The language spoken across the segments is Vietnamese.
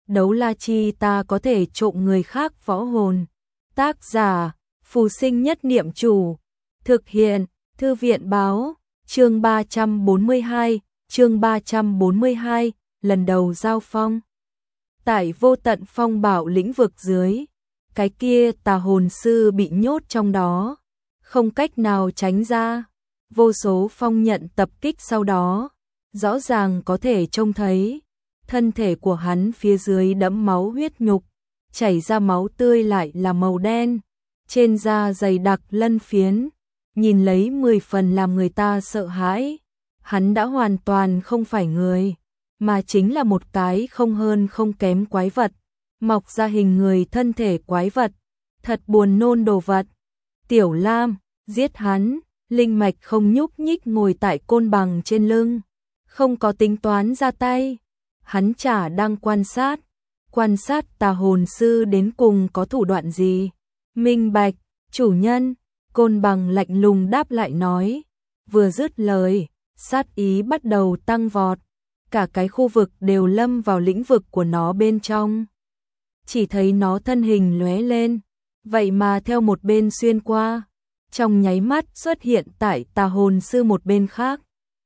đấu la chi ta có thể trộm người khác võ hồn. Tác giả, Phù Sinh Nhất Niệm Chủ. Thực hiện, Thư viện báo, chương 342, chương 342, lần đầu giao phong. Tại vô tận phong bảo lĩnh vực dưới, cái kia tà hồn sư bị nhốt trong đó, không cách nào tránh ra. Vô số phong nhận tập kích sau đó, rõ ràng có thể trông thấy thân thể của hắn phía dưới đẫm máu huyết nhục, chảy ra máu tươi lại là màu đen, trên da dày đặc lân phiến, nhìn lấy 10 phần làm người ta sợ hãi. Hắn đã hoàn toàn không phải người, mà chính là một cái không hơn không kém quái vật, mọc ra hình người thân thể quái vật, thật buồn nôn đồ vật. Tiểu Lam, giết hắn. Linh Mạch không nhúc nhích ngồi tại côn bằng trên lưng, không có tính toán ra tay. Hắn chả đang quan sát tà hồn sư đến cùng có thủ đoạn gì. Minh bạch, chủ nhân, côn bằng lạnh lùng đáp lại nói. Vừa dứt lời, sát ý bắt đầu tăng vọt, cả cái khu vực đều lâm vào lĩnh vực của nó bên trong. Chỉ thấy nó thân hình lóe lên, vậy mà theo một bên xuyên qua, trong nháy mắt xuất hiện tại tà hồn sư một bên khác.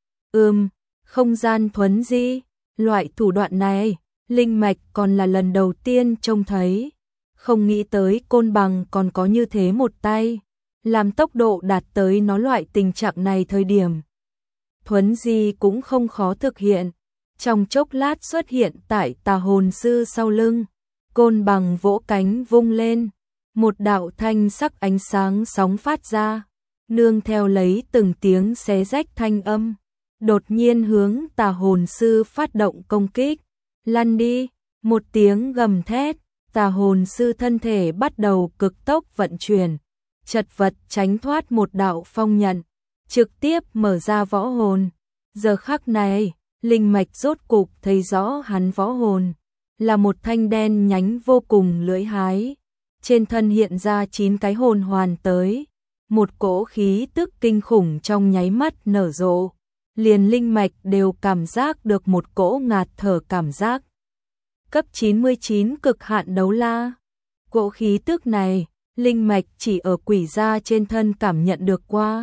Không gian thuấn di, loại thủ đoạn này, Linh Mạch còn là lần đầu tiên trông thấy, không nghĩ tới côn bằng còn có như thế một tay, làm tốc độ đạt tới nó loại tình trạng này thời điểm. Thuấn di cũng không khó thực hiện, trong chốc lát xuất hiện tại tà hồn sư sau lưng, côn bằng vỗ cánh vung lên. Một đạo thanh sắc ánh sáng sóng phát ra, nương theo lấy từng tiếng xé rách thanh âm, đột nhiên hướng tà hồn sư phát động công kích. Lăn đi, một tiếng gầm thét, tà hồn sư thân thể bắt đầu cực tốc vận chuyển, chật vật tránh thoát một đạo phong nhận, trực tiếp mở ra võ hồn. Giờ khắc này, Linh Mạch rốt cục thấy rõ hắn võ hồn là một thanh đen nhánh vô cùng lưỡi hái. Trên thân hiện ra 9 cái hồn hoàn tới, một cỗ khí tức kinh khủng trong nháy mắt nở rộ, liền Linh Mạch đều cảm giác được một cỗ ngạt thở cảm giác. Cấp 99 cực hạn đấu la. Cỗ khí tức này, Linh Mạch chỉ ở quỷ gia trên thân cảm nhận được qua,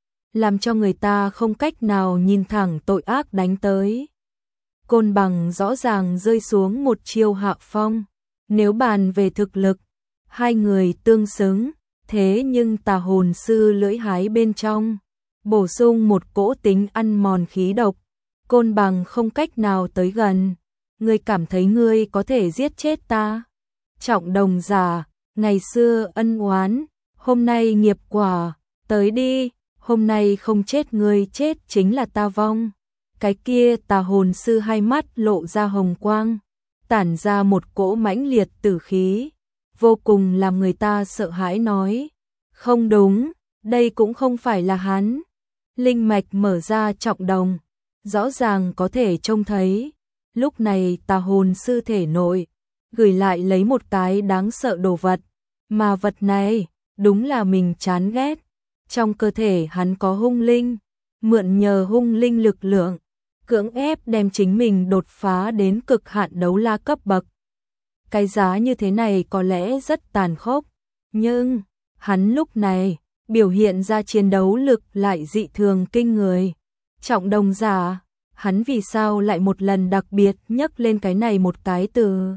làm cho người ta không cách nào nhìn thẳng tội ác đánh tới. Côn bằng rõ ràng rơi xuống một chiêu hạ phong, nếu bàn về thực lực, hai người tương xứng, thế nhưng tà hồn sư lưỡi hái bên trong, bổ sung một cỗ tính ăn mòn khí độc, côn bằng không cách nào tới gần. Ngươi cảm thấy ngươi có thể giết chết ta? Trọng đồng giả, ngày xưa ân oán, hôm nay nghiệp quả, tới đi, hôm nay không chết ngươi chết chính là ta vong. Cái kia tà hồn sư hai mắt lộ ra hồng quang, tản ra một cỗ mãnh liệt tử khí, vô cùng làm người ta sợ hãi nói. Không đúng, đây cũng không phải là hắn. Linh Mạch mở ra trọng đồng, rõ ràng có thể trông thấy. Lúc này tà hồn sư thể nội, gửi lại lấy một cái đáng sợ đồ vật, mà vật này, đúng là mình chán ghét. Trong cơ thể hắn có hung linh, mượn nhờ hung linh lực lượng, cưỡng ép đem chính mình đột phá đến cực hạn đấu la cấp bậc. Cái giá như thế này có lẽ rất tàn khốc, nhưng hắn lúc này biểu hiện ra chiến đấu lực lại dị thường kinh người. Trọng đồng giả, hắn vì sao lại một lần đặc biệt nhắc lên cái này một cái từ?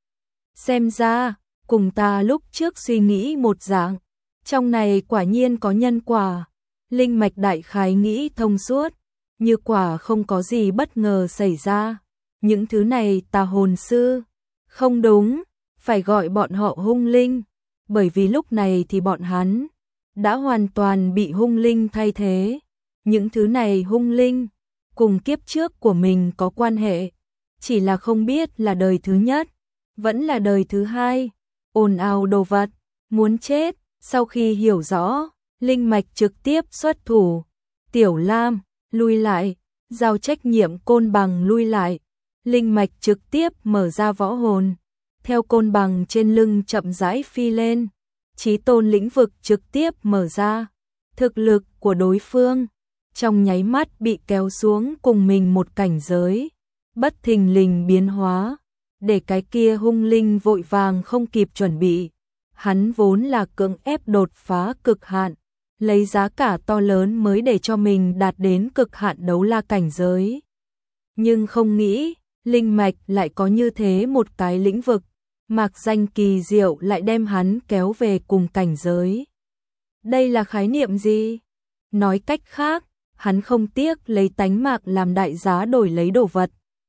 Xem ra, cùng ta lúc trước suy nghĩ một dạng, trong này quả nhiên có nhân quả. Linh Mạch đại khái nghĩ thông suốt, như quả không có gì bất ngờ xảy ra. Những thứ này tà hồn sư, không đúng, phải gọi bọn họ hung linh, bởi vì lúc này thì bọn hắn đã hoàn toàn bị hung linh thay thế. Những thứ này hung linh, cùng kiếp trước của mình có quan hệ, chỉ là không biết là đời thứ nhất, vẫn là đời thứ hai. Ồn ào đồ vật, muốn chết. Sau khi hiểu rõ, Linh Mạch trực tiếp xuất thủ. Tiểu Lam, lui lại, giao trách nhiệm côn bằng lui lại. Linh Mạch trực tiếp mở ra võ hồn, theo côn bằng trên lưng chậm rãi phi lên. Chí tôn lĩnh vực trực tiếp mở ra. Thực lực của đối phương trong nháy mắt bị kéo xuống cùng mình một cảnh giới, bất thình lình biến hóa. để cái kia hung linh vội vàng không kịp chuẩn bị. Hắn vốn là cưỡng ép đột phá cực hạn, lấy giá cả to lớn mới để cho mình đạt đến cực hạn đấu la cảnh giới. Nhưng không nghĩ, linh mạch lại có như thế một cái lĩnh vực, mạc danh kỳ diệu lại đem hắn kéo về cùng cảnh giới. Đây là khái niệm gì? Nói cách khác, hắn không tiếc lấy tánh mạng làm đại giá đổi lấy đồ vật.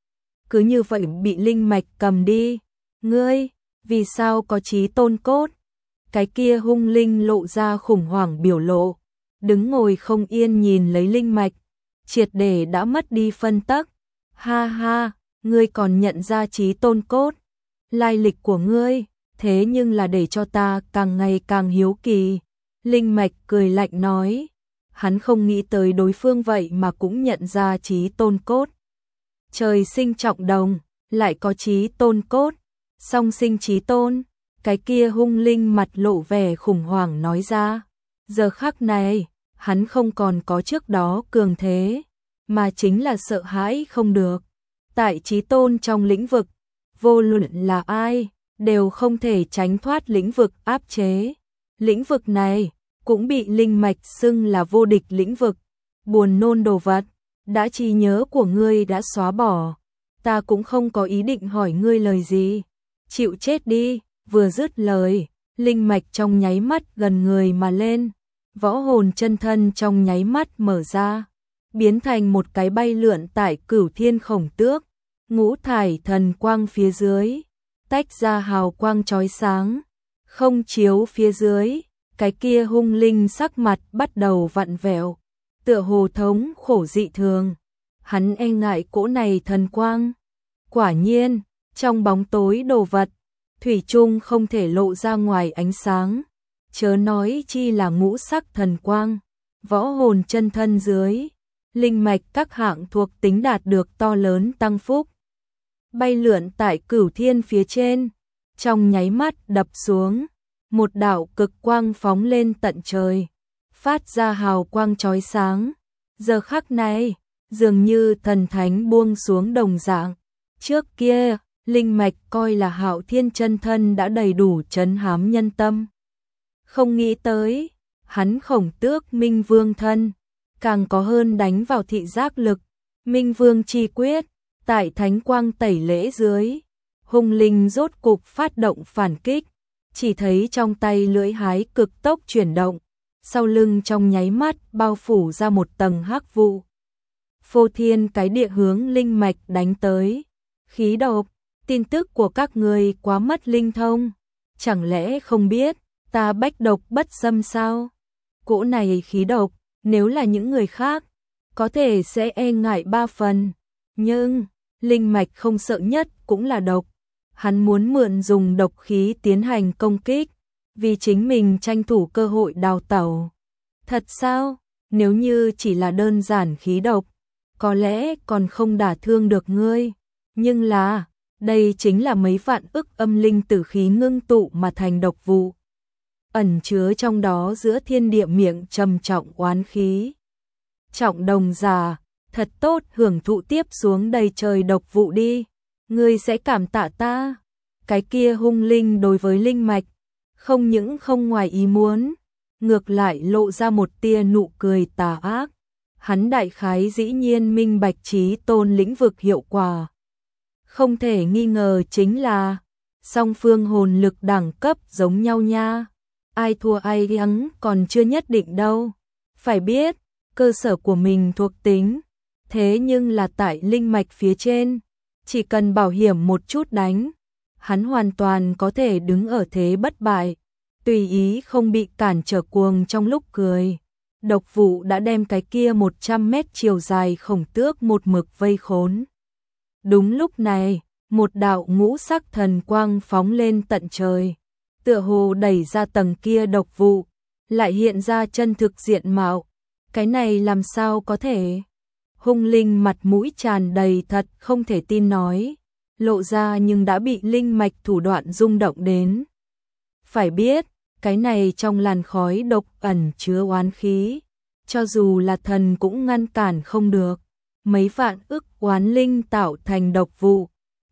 Cứ như vậy bị linh mạch cầm đi. Ngươi, vì sao có chí tôn cốt? Cái kia hung linh lộ ra khủng hoảng biểu lộ, đứng ngồi không yên nhìn lấy linh mạch, triệt để đã mất đi phân tắc. Ha ha, ngươi còn nhận ra chí tôn cốt? Lai lịch của ngươi, thế nhưng là để cho ta càng ngày càng hiếu kỳ. Linh mạch cười lạnh nói, hắn không nghĩ tới đối phương vậy mà cũng nhận ra chí tôn cốt. Trời sinh trọng đồng, lại có chí tôn cốt, song sinh chí tôn. Cái kia hung linh mặt lộ vẻ khủng hoảng nói ra. Giờ khắc này, hắn không còn có trước đó cường thế, mà chính là sợ hãi không được. Tại chí tôn trong lĩnh vực, vô luận là ai, đều không thể tránh thoát lĩnh vực áp chế. Lĩnh vực này cũng bị linh mạch xưng là vô địch lĩnh vực. Buồn nôn đồ vật, đã trí nhớ của ngươi đã xóa bỏ, ta cũng không có ý định hỏi ngươi lời gì. Chịu chết đi. Vừa dứt lời, linh mạch trong nháy mắt gần người mà lên, võ hồn chân thân trong nháy mắt mở ra, biến thành một cái bay lượn tại Cửu Thiên Khổng Tước, ngũ thải thần quang phía dưới, tách ra hào quang chói sáng, không chiếu phía dưới, cái kia hung linh sắc mặt bắt đầu vặn vẹo, tựa hồ thống khổ dị thường. Hắn e ngại cỗ này thần quang. Quả nhiên, trong bóng tối đồ vật thủy chung không thể lộ ra ngoài ánh sáng, chớ nói chi là ngũ sắc thần quang. Võ hồn chân thân dưới, linh mạch các hạng thuộc tính đạt được to lớn tăng phúc. Bay lượn tại Cửu Thiên phía trên, trong nháy mắt đập xuống, một đạo cực quang phóng lên tận trời, phát ra hào quang chói sáng. Giờ khắc này, dường như thần thánh buông xuống đồng dạng. Trước kia, linh mạch coi là Hạo Thiên chân thân đã đầy đủ trấn hám nhân tâm. Không nghĩ tới, hắn Khổng Tước Minh Vương thân, càng có hơn đánh vào thị giác lực. Minh Vương chi quyết, tại thánh quang tẩy lễ dưới, hung linh rốt cục phát động phản kích, chỉ thấy trong tay lưỡi hái cực tốc chuyển động, sau lưng trong nháy mắt bao phủ ra một tầng hắc vụ. Phô thiên cái địa hướng linh mạch đánh tới. Khí độc, tin tức của các người quá mất linh thông, chẳng lẽ không biết ta bách độc bất xâm sao? Cỗ này khí độc, nếu là những người khác, có thể sẽ e ngại ba phần, nhưng linh mạch không sợ nhất cũng là độc. Hắn muốn mượn dùng độc khí tiến hành công kích, vì chính mình tranh thủ cơ hội đào tẩu. Thật sao? Nếu như chỉ là đơn giản khí độc, có lẽ còn không đả thương được ngươi, nhưng là đây chính là mấy vạn ức âm linh tử khí ngưng tụ mà thành độc vụ, ẩn chứa trong đó giữa thiên địa miệng trầm trọng oán khí. Trọng đồng già, thật tốt hưởng thụ tiếp xuống đầy trời độc vụ đi, ngươi sẽ cảm tạ ta. Cái kia hung linh đối với linh mạch, không những không ngoài ý muốn, ngược lại lộ ra một tia nụ cười tà ác. Hắn đại khái dĩ nhiên minh bạch chí tôn lĩnh vực hiệu quả. Không thể nghi ngờ chính là song phương hồn lực đẳng cấp giống nhau nha. Ai thua ai thắng còn chưa nhất định đâu. Phải biết, cơ sở của mình thuộc tính, thế nhưng là tại linh mạch phía trên, chỉ cần bảo hiểm một chút đánh, hắn hoàn toàn có thể đứng ở thế bất bại, tùy ý không bị cản trở cuồng trong lúc cười. Độc vụ đã đem cái kia 100 mét chiều dài Khổng Tước một mực vây khốn. Đúng lúc này, một đạo ngũ sắc thần quang phóng lên tận trời, tựa hồ đẩy ra tầng kia độc vụ, lại hiện ra chân thực diện mạo. Cái này làm sao có thể? Hung linh mặt mũi tràn đầy thật không thể tin nói, lộ ra nhưng đã bị linh mạch thủ đoạn rung động đến. Phải biết, cái này trong làn khói độc ẩn chứa oán khí, cho dù là thần cũng ngăn cản không được. Mấy vạn ức oán linh tạo thành độc vụ,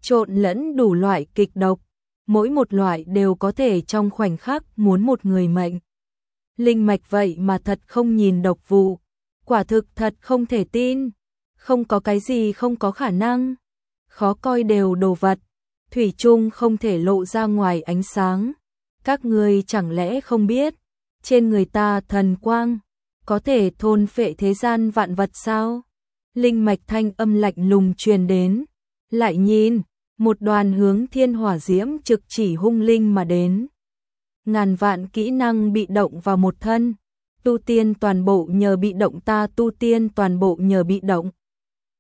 trộn lẫn đủ loại kịch độc, mỗi một loại đều có thể trong khoảnh khắc muốn một người mệnh. Linh mạch vậy mà thật không nhìn độc vụ, quả thực thật không thể tin, không có cái gì không có khả năng, khó coi đều đồ vật, thủy chung không thể lộ ra ngoài ánh sáng. Các ngươi chẳng lẽ không biết, trên người ta thần quang, có thể thôn phệ thế gian vạn vật sao? Linh mạch thanh âm lạnh lùng truyền đến, lại nhìn, một đoàn hướng thiên hỏa diễm trực chỉ hung linh mà đến. Ngàn vạn kỹ năng bị động vào một thân, tu tiên toàn bộ nhờ bị động ta tu tiên toàn bộ nhờ bị động.